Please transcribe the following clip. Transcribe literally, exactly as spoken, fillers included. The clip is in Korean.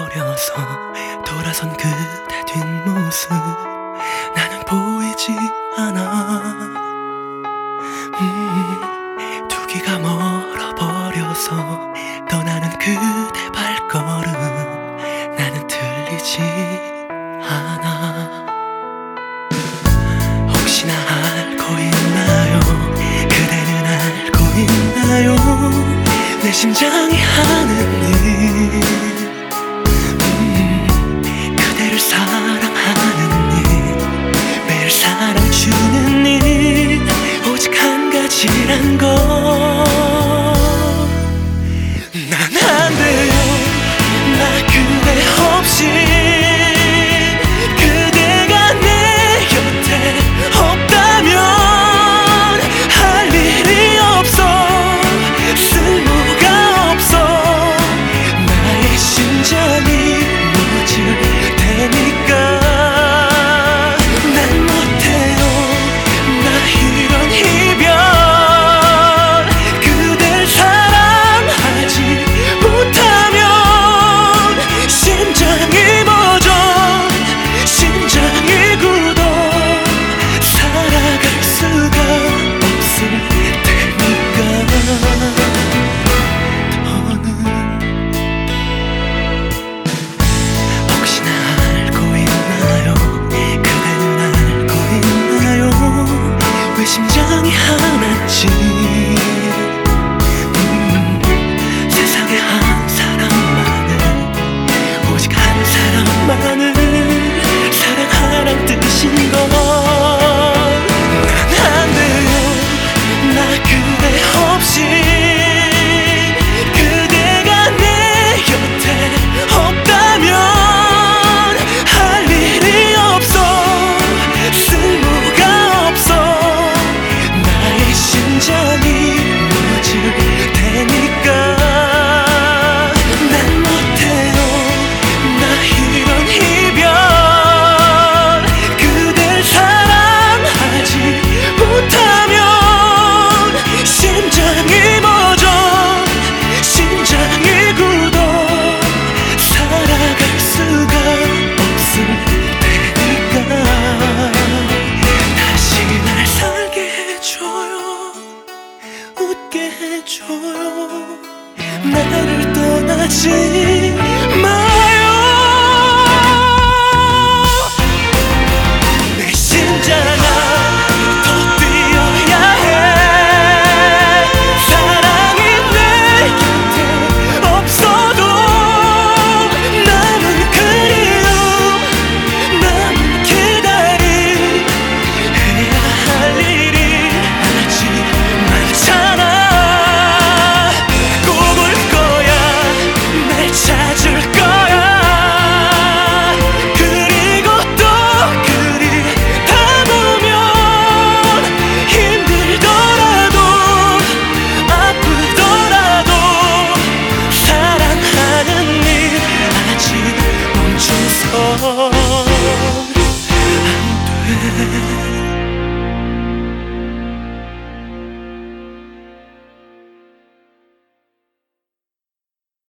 버려서 돌아선 그대 뒷모습 나는 보이지 않아. 음, 두기가 멀어버려서 떠나는 그대 발걸음 나는 들리지 않아. 혹시나 알고 있나요? 그대는 알고 있나요? 내 심장이 하는 일, 음, 그대를 사랑하는 일, 매일 사랑 주는 일, 오직 한 가지란 걸. 난 안 돼요, 나 그대 없이. 심장이 하나지. 음, 세상에 한 사람만을, 오직 한 사람만을 사랑하란 뜻인 걸. 난 안 돼요, 나 그대 없이. 그대가 내 곁에 없다면 할 일이 없어, 쓸모가 없어. 심장이 무너질 테니까. 난 못해요, 나 이런 이별. 그댈 사랑하지 못하면 심장이 멎어, 심장이 굳어. 살아갈 수가 없을 테니까. 다시 날 살게 해줘요, 웃게 해줘요. 나를 떠나지 마요. 내 심장아 더 뛰어야 해. 사랑이 내 곁에 없어도 남은 그리움, 남은 기다림, 해야 할 일이 아직 많잖아. 사랑하는 일 아직 멈춰서